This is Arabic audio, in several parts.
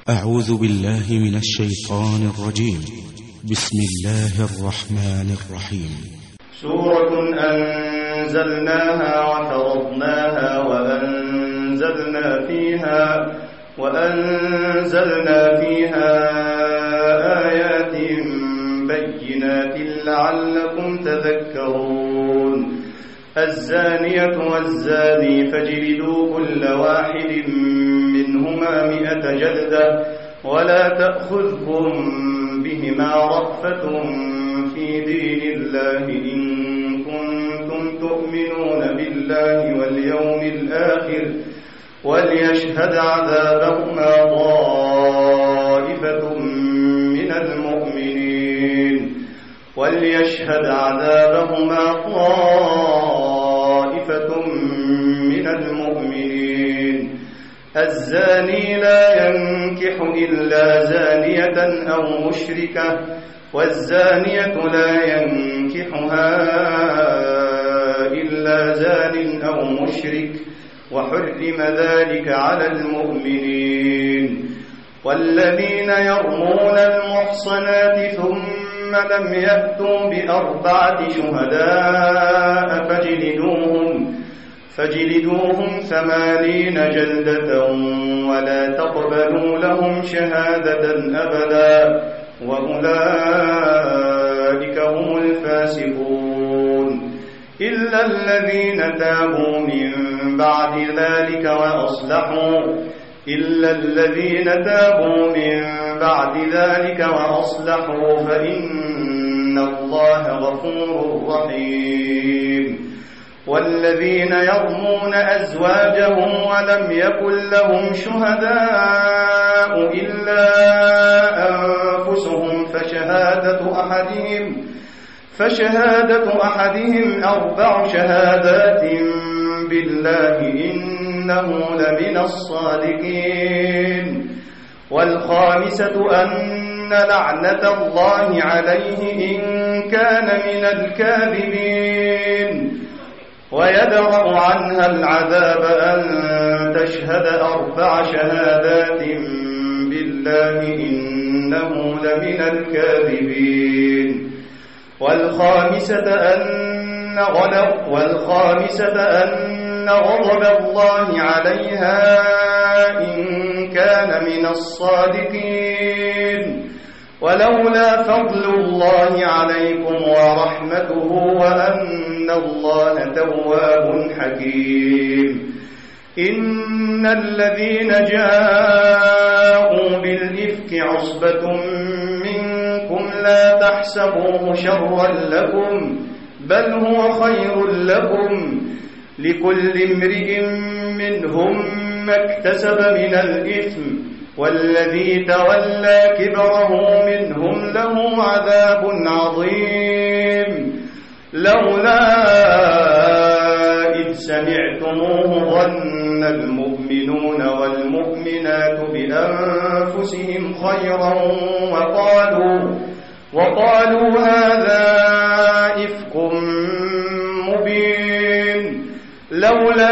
أعوذ بالله من الشيطان الرجيم. بسم الله الرحمن الرحيم. سورة أنزلناها وفرضناها وأنزلنا فيها آيات بينات لعلكم تذكرون. الزانية والزاني فاجلدوا كل واحد منهما 100 جلدة ولا تأخذكم بهما رأفة في دين الله إن كنتم تؤمنون بالله واليوم الآخر وليشهد عذابهما طائفة من المؤمنين. الزاني لا ينكح إلا زانية أو مشركة والزانية لا ينكحها إلا زان أو مشرك وحرم ذلك على المؤمنين. والذين يرمون المحصنات ثم لم يأتوا ب4 شهداء فاجلدوهم 80 جلدة ولا تقبلوا لهم شهادة أبدا وأولئك هم الفاسقون. إلا الذين تابوا من بعد ذلك وأصلحوا فإن الله غفور رحيم. والذين يرمون أزواجهم ولم يكن لهم شهداء إلا أنفسهم فشهادة أحدهم 4 شهادات بالله إنه لمن الصادقين. والخامسة أن لعنة الله عليه إن كان من الكاذبين. ويدرأ عنها العذاب أن تشهد 4 شهادات بالله إنه لمن الكاذبين. والخامسة أن غضب الله عليها إن كان من الصادقين. ولولا فضل الله عليكم ورحمته وأن الله تواب حكيم. إن الذين جاءوا بالإفك عصبة منكم لا تحسبوه شرا لكم بل هو خير لكم. لكل امرئ منهم ما اكتسب من الإثم والذي تولى كبره منهم له عذاب عظيم. لولا إذ سمعتموه ظن المؤمنون والمؤمنات بأنفسهم خيرا وقالوا هذا إفك مبين. لولا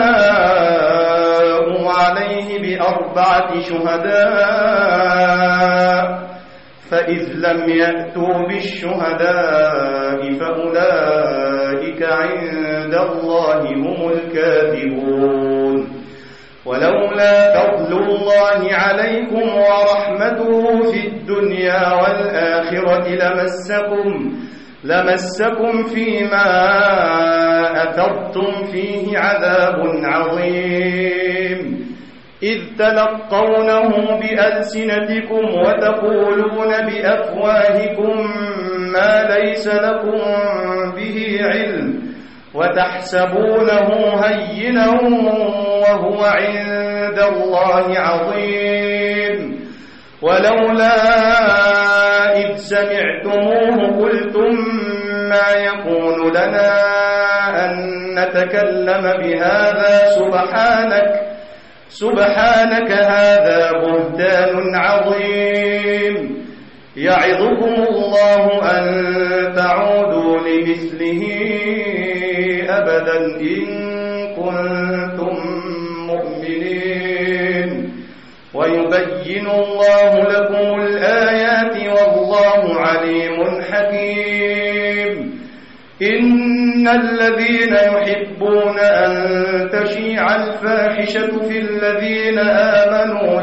جاءوا عليه ب4 شهداء فإذ لم يأتوا بالشهداء فأولئك عند الله هم الكاذبون. ولولا فضل الله عليكم ورحمته في الدنيا والآخرة لمسكم فيما أفضتم فيه عذاب عظيم. إذ تلقونه بألسنتكم وتقولون بأفواهكم ما ليس لكم به علم وتحسبونه هينا وهو عند الله عظيم. ولولا إذ سمعتموه قلتم ما يكون لنا أن نتكلم بهذا سبحانك هذا بهتان عظيم. يعظكم الله أن تعودوا لمثله أبدا إن كنتم مؤمنين. ويبين يبين الله لكم الآيات والله عليم حكيم. إن الذين يحبون أن تشيع الفاحشة في الذين آمنوا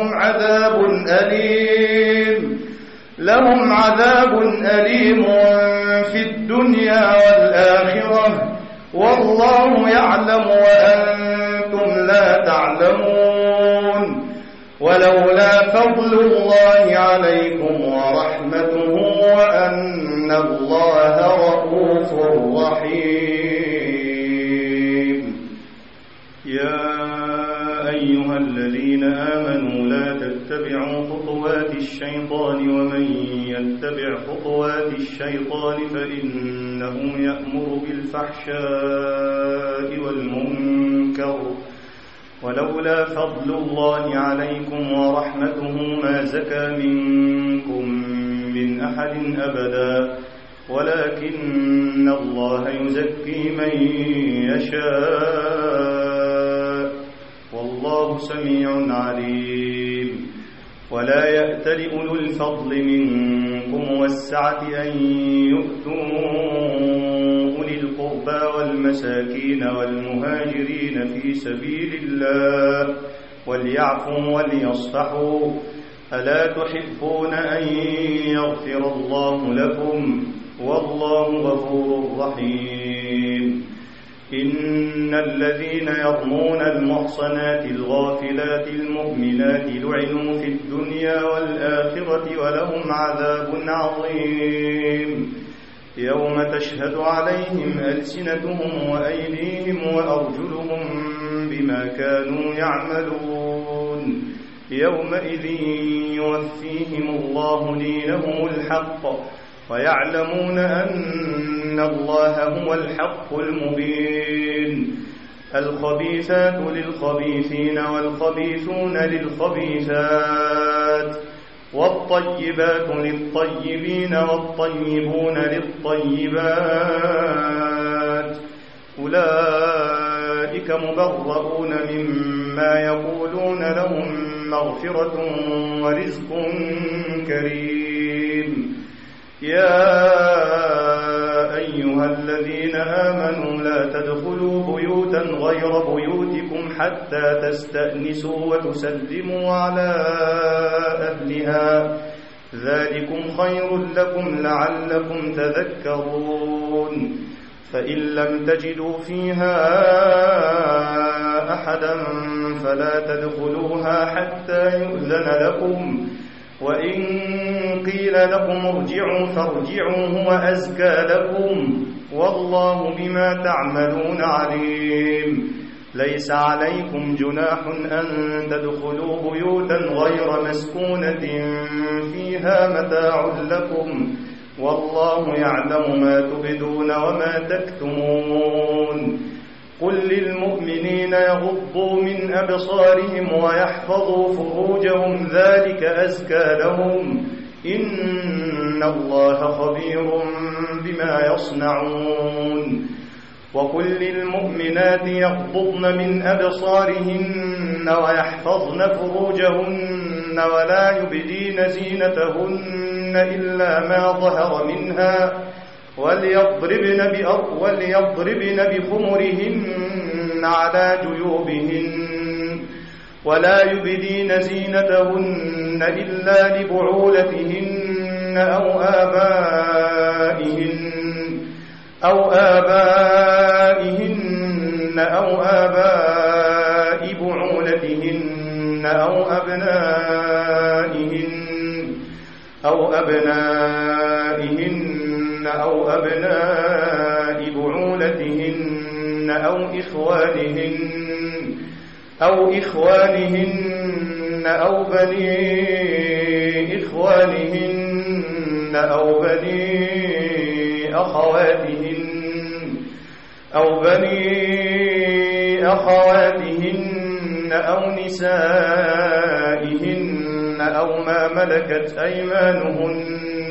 لهم عذاب أليم في الدنيا والآخرة والله يعلم وأنتم لا تعلمون. ولولا فضل الله عليكم ورحمته وأن الله رؤوف رحيم. يا أيها الذين آمنوا لا تتبعوا خطوات الشيطان ومن يتبع خطوات الشيطان فإنه يأمر بالفحشاء والمنكر ولولا فضل الله عليكم ورحمته ما زكى منكم من أحد أبدا ولكن الله يزكي من يشاء والله سميع عليم. ولا يأتل أولو الفضل منكم والسعة أن يؤتوا أولي القربى والمساكين والمهاجرين في سبيل الله وليعفوا وليصفحوا ألا تحبون أن يغفر الله لكم والله غفور رحيم. إن الذين يرمون المحصنات الغافلات المؤمنات لعنوا في الدنيا والآخرة ولهم عذاب عظيم. يوم تشهد عليهم ألسنتهم وأيديهم وأرجلهم بما كانوا يعملون يومئذ يوفيهم الله دينهم الحق ويعلمون أن الله هو الحق المبين. الخبيثات للخبيثين والخبيثون للخبيثات والطيبات للطيبين والطيبون للطيبات أولئك مبرؤون مما يقولون لهم مغفرة ورزق كريم. يا أيها الذين آمنوا لا تدخلوا بيوتا غير بيوتكم حتى تستأنسوا وتسلموا على أهلها ذلكم خير لكم لعلكم تذكرون. فإن لم تجدوا فيها أحدا فلا تدخلوها حتى يؤذن لكم وإن قيل لكم ارجعوا فارجعوا هو أزكى لكم والله بما تعملون عليم. ليس عليكم جناح أن تدخلوا بيوتا غير مسكونة فيها متاع لكم والله يعلم ما تبدون وما تكتمون. قل للمؤمنين يغضوا من أبصارهم ويحفظوا فروجهم ذلك أزكى لهم إن الله خبير بما يصنعون. وقل للمؤمنات يغضضن من أبصارهن ويحفظن فروجهن ولا يبدين زينتهن إلا ما ظهر منها وليضربن بخمرهن على جيوبهن ولا يبدين زينتهن إلا لبعولتهن أو آبائهن أو آباء بعولتهن أو أبنائهن أو أبناء بعولتهن أو إخوانهن أو بني إخوانهن أو بني أخواتهن أو نسائهن أو ما ملكت أيمانهن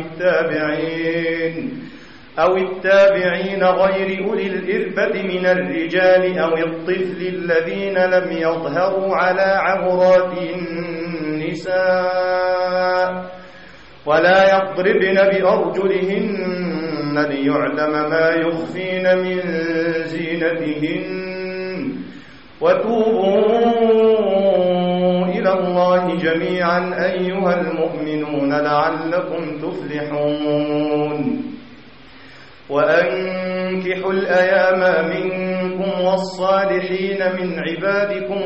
أو التابعين غير أولي الإربة من الرجال أو الطفل الذين لم يظهروا على عورات النساء النساء ولا يضربن بأرجلهن ليعلم ما يخفين من زينتهن وتوبوا إلى الله جميعا أيها المؤمنون لعلكم تفلحون وأنكحوا الأيام منكم والصالحين من عبادكم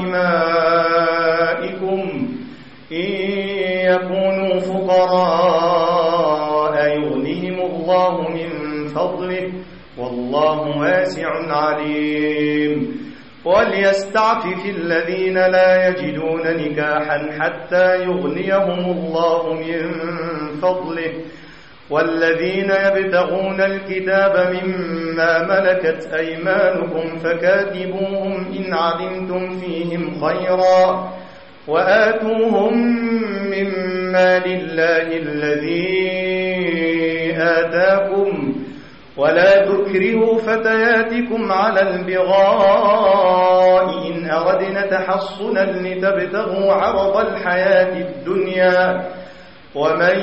وإمائكم إن يكونوا فقراء يغنيهم الله من فضله والله واسع عليم وليستعفف الذين لا يجدون نكاحا حتى يغنيهم الله من فضله والذين يبتغون الكتاب مما ملكت أيمانكم فكاتبوهم إن علمتم فيهم خيرا وآتوهم مما لله الذي آتاكم ولا تكرهوا فتياتكم على البغاء إن أردنا تحصنا لتبتغوا عرض الحياة الدنيا ومن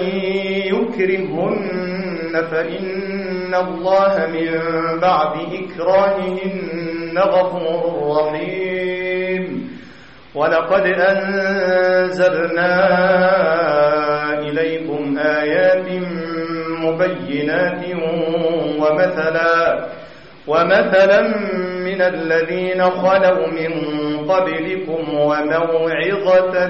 يكرهن فإن الله من بعد إكراههن غفور رحيم ولقد أنزلنا إليكم آيات مبينات ومثلا من الذين خلوا من قبلكم وموعظة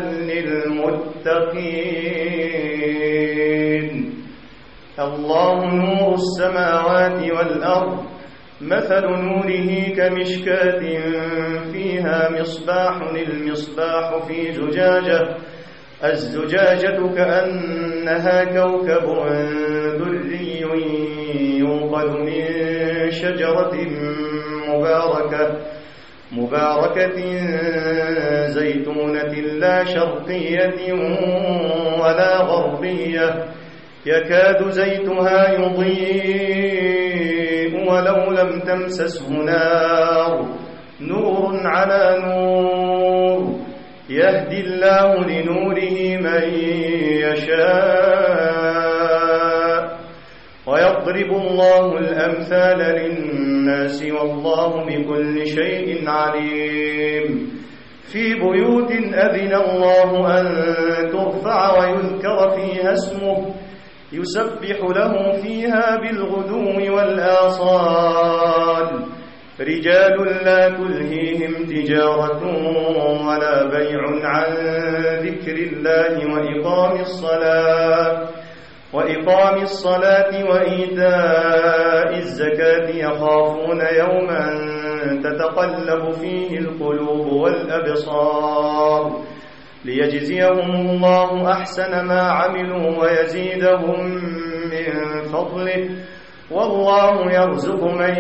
للمتقين الله نور السماوات والأرض مثل نوره كمشكاة فيها مصباح المصباح في زجاجة الزجاجة كأنها كوكب دري يوقد من شجرة مباركة زيتونة لا شرقية ولا غربية يكاد زيتها يضيء ولو لم تمسسه نور على نور يهدي الله لنوره من يشاء ويضرب الله الأمثال للناس والله بكل شيء عليم في بيوت أذن الله أن ترفع ويذكر فيها اسمه يسبح له فيها بالغدو والآصال رجال لا تلهيهم تجارة ولا بيع عن ذكر الله وإقام الصلاة وإيتاء الزكاة يخافون يوما تتقلب فيه القلوب والأبصار ليجزيهم الله أحسن ما عملوا ويزيدهم من فضله والله يرزق من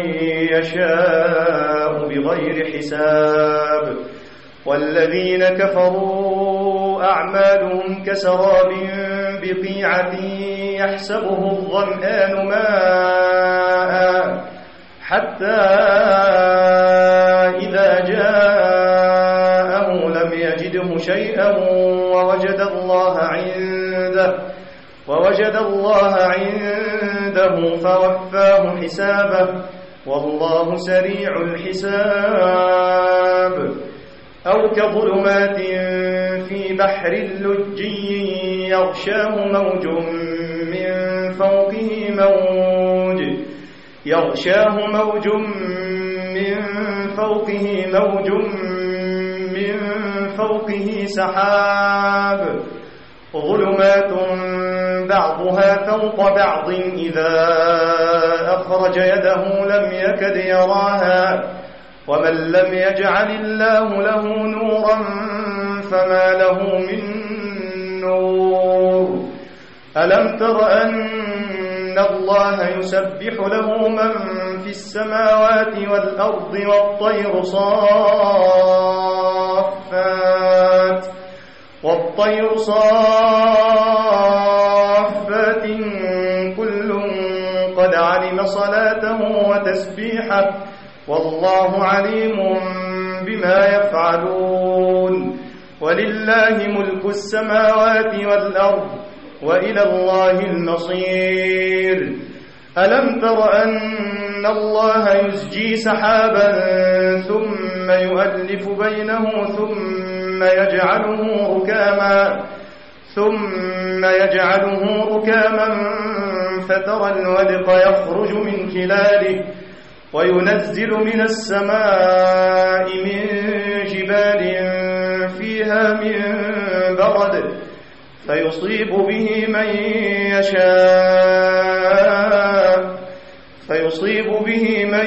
يشاء بغير حساب والذين كفروا أعمالهم كسراب بقيعة يحسبه الظمآن ماء حتى إذا جاءه لم يجده شيئا ووجد الله عنده فوفاه حسابه والله سريع الحساب أو كظلمات في بحر لجي يغشاه موج من فوقه سحاب ظلمات بعضها فوق بعض إذا أخرج يده لم يكد يراها ومن لم يجعل الله له نورا فما له من نور ألم تر أن الله يسبح له من في السماوات والأرض والطير صافات كل قد علم صلاته وتسبيحه والله عليم بما يفعلون ولله ملك السماوات والأرض وإلى الله المصير. ألم تر أن الله يزجي سحابا ثم يؤلف بينه ثم يجعله ركاما فترى الودق يخرج من خلاله وينزل من السماء من جبال فيها من برد فيصيب به من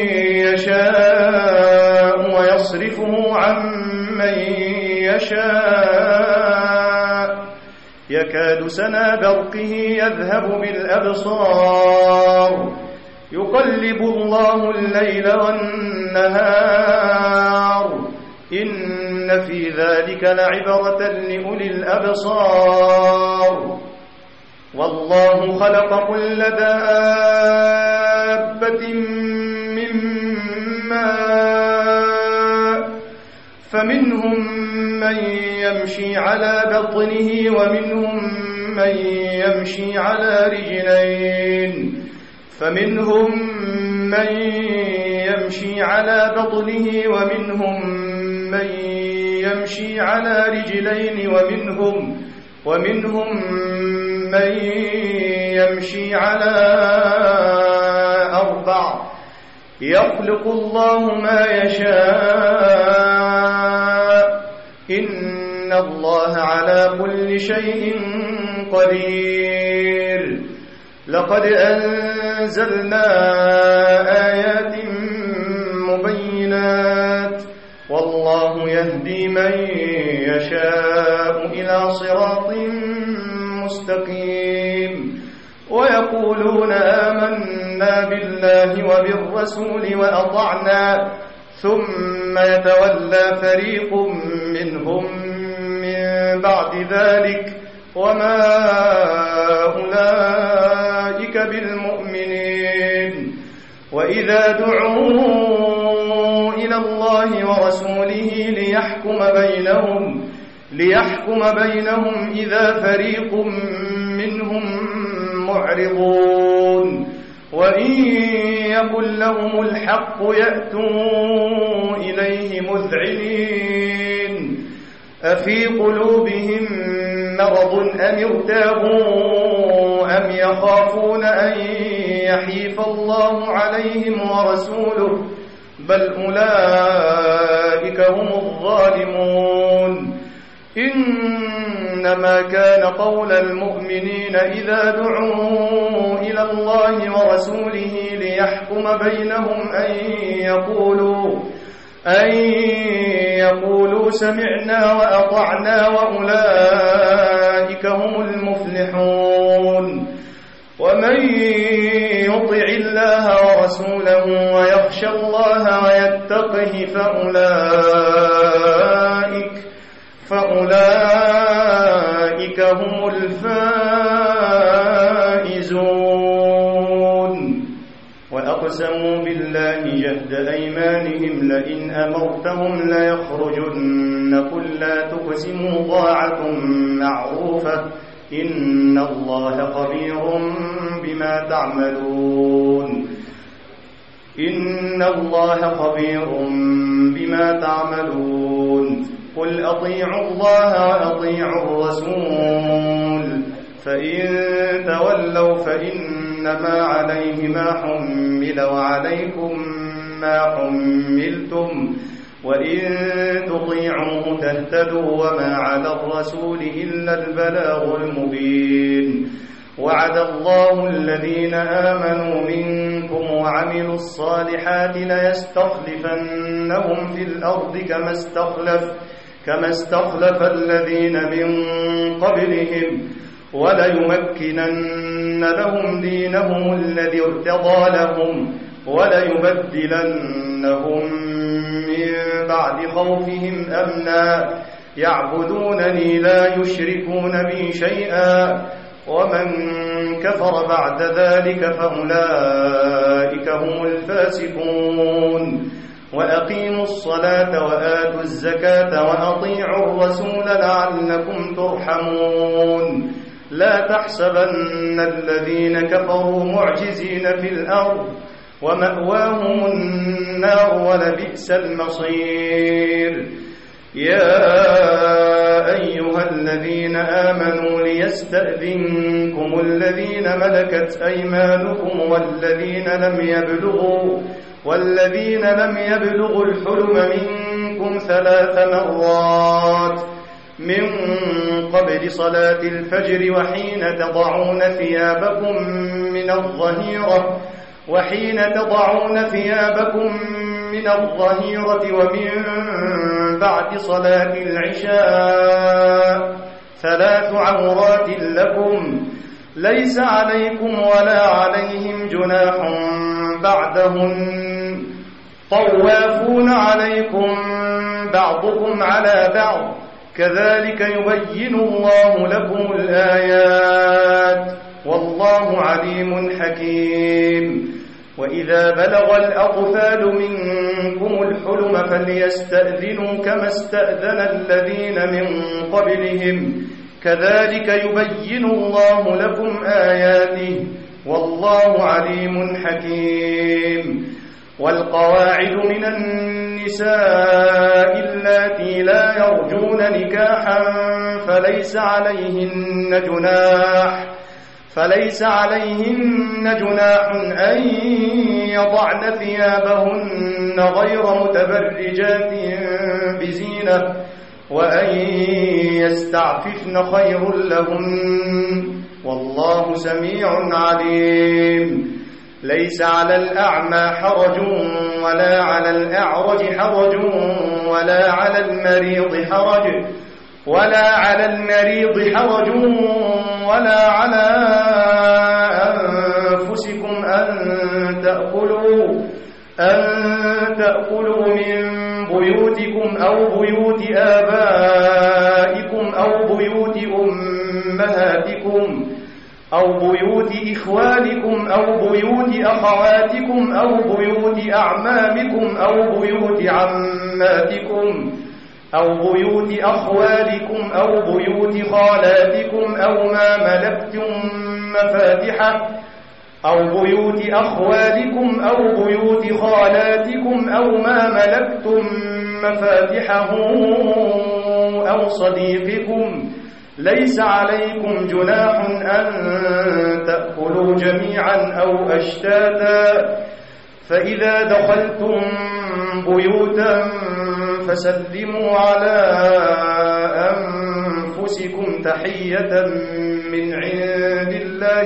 يشاء ويصرفه عن من يشاء يكاد سنا برقه يذهب بالأبصار يقلب الله الليل والنهار إن في ذلك لعبرة لأولي الأبصار. والله خلق كل دابة من ماء فمنهم من يمشي على بطنه ومنهم من يمشي على رجلين فمنهم من يمشي على بطنه ومنهم من يمشي على رجلين ومنهم من يمشي على 4 يخلق الله ما يشاء إن الله على كل شيء قدير. لقد أنزلنا آيات مبينات والله يهدي من يشاء إلى صراط مستقيم. ويقولون آمنا بالله وبالرسول وأطعنا ثم يتولى فريق منهم من بعد ذلك وما أولئك بالمؤمنين. وإذا دعوا إلى الله ورسوله ليحكم بينهم إذا فريق منهم معرضون وإن يكن لهم الحق يأتوا إليه مذعنين. أفي قلوبهم مرض أم ارتابوا أم يخافون أن يحيف الله عليهم ورسوله بل أولئك هم الظالمون. إنما كان قول المؤمنين إذا دعوا إلى الله ورسوله ليحكم بينهم أن يقولوا سمعنا وأطعنا وأولئك هم المفلحون. ومن يطع الله ورسوله ويخشى الله ويتقه فأولئك هم الفائزون. وأقسموا بالله جهد أيمانهم لئن أمرتهم ليخرجن قل لا تقسموا طاعة معروفة إن الله خبير بما تعملون. قل أطيعوا الله وأطيعوا الرسول فإن تولوا فإنما عليه ما حمل وعليكم ما حملتم وإن تطيعوه تهتدوا وما على الرسول إلا البلاغ المبين. وعد الله الذين آمنوا منكم وعملوا الصالحات ليستخلفنهم في الأرض كما استخلف الذين من قبلهم وليمكنن لهم دينهم الذي ارتضى لهم وليبدلنهم من بعد خوفهم أمنا يعبدونني لا يشركون بي شيئا ومن كفر بعد ذلك فأولئك هم الفاسقون. وأقيموا الصلاة وآتوا الزكاة وأطيعوا الرسول لعلكم ترحمون لا تحسبن الذين كفروا معجزين في الأرض ومأواهم النار ولبئس المصير يا أيها الذين آمنوا ليستأذنكم الذين ملكت أيمانكم والذين لم يبلغوا الحلم منكم 3 مرات من قبل صلاة الفجر وحين تضعون ثيابكم من الظهيرة ومن بعد صلاة العشاء 3 عورات لكم ليس عليكم ولا عليهم جناح بعدهن طوافون عليكم بعضكم على بعض كذلك يبين الله لكم الآيات والله عليم حكيم وإذا بلغ الأطفال منكم الحلم فليستأذنوا كما استأذن الذين من قبلهم كذلك يبين الله لكم آياته والله عليم حكيم والقواعد من النساء اللاتي لا يرجون نكاحا فليس عليهن جناح أن يضعن ثيابهن غير متبرجات بزينة وأن يستعففن خير لهن والله سميع عليم ليس على الأعمى حرج ولا على الأعرج حرج ولا على المريض حرج ولا على أنفسكم أن تأكلوا من بيوتكم أو بيوت آبائكم أو بيوت أمهاتكم أو بيوت إخوانكم أو بيوت أخواتكم أو بيوت أعمامكم أو بيوت عماتكم أو بيوت أخوالكم أو بيوت خالاتكم أو ما ملكتم مفاتحه أو بيوت أخوالكم أو بيوت خالاتكم أو ما ملكتم مفاتحه أو صديقكم ليس عليكم جناح أن تأكلوا جميعا أو أشتاتا فإذا دخلتم بيوتا فسلموا على أنفسكم تحية من عند الله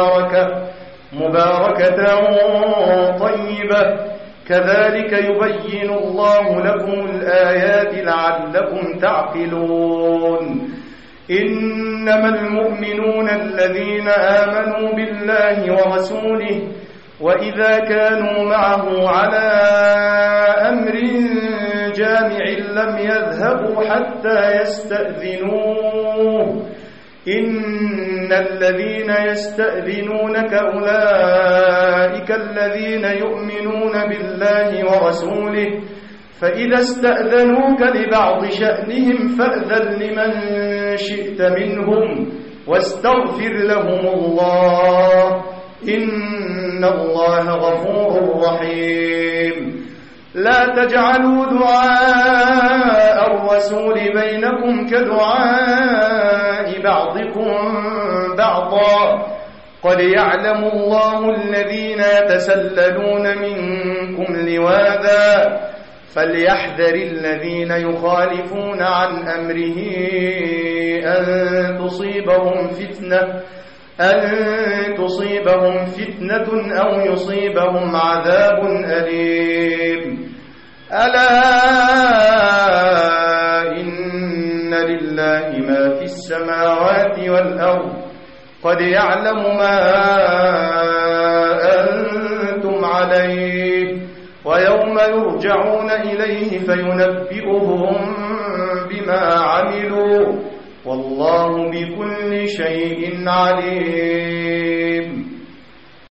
مباركة طيبة كذلك يبين الله لكم الآيات لعلكم تعقلون إنما المؤمنون الذين آمنوا بالله ورسوله وإذا كانوا معه على أمر جامع لم يذهبوا حتى يستأذنوه إن الذين يستأذنونك أولئك الذين يؤمنون بالله ورسوله فإذا استأذنوك لبعض شأنهم فأذن لمن شئت منهم واستغفر لهم الله إن الله غفور رحيم لا تجعلوا دعاء الرسول بينكم كدعاء بعضكم بعضا قد يعلم الله الذين يتسللون منكم لواذا فليحذر الذين يخالفون عن أمره أن تصيبهم فتنة أو يصيبهم عذاب أليم ألا إن لله ما في السماوات والأرض قد يعلم ما أنتم عليه ويوم يرجعون إليه فينبئهم بما عملوا والله بكل شيء عليم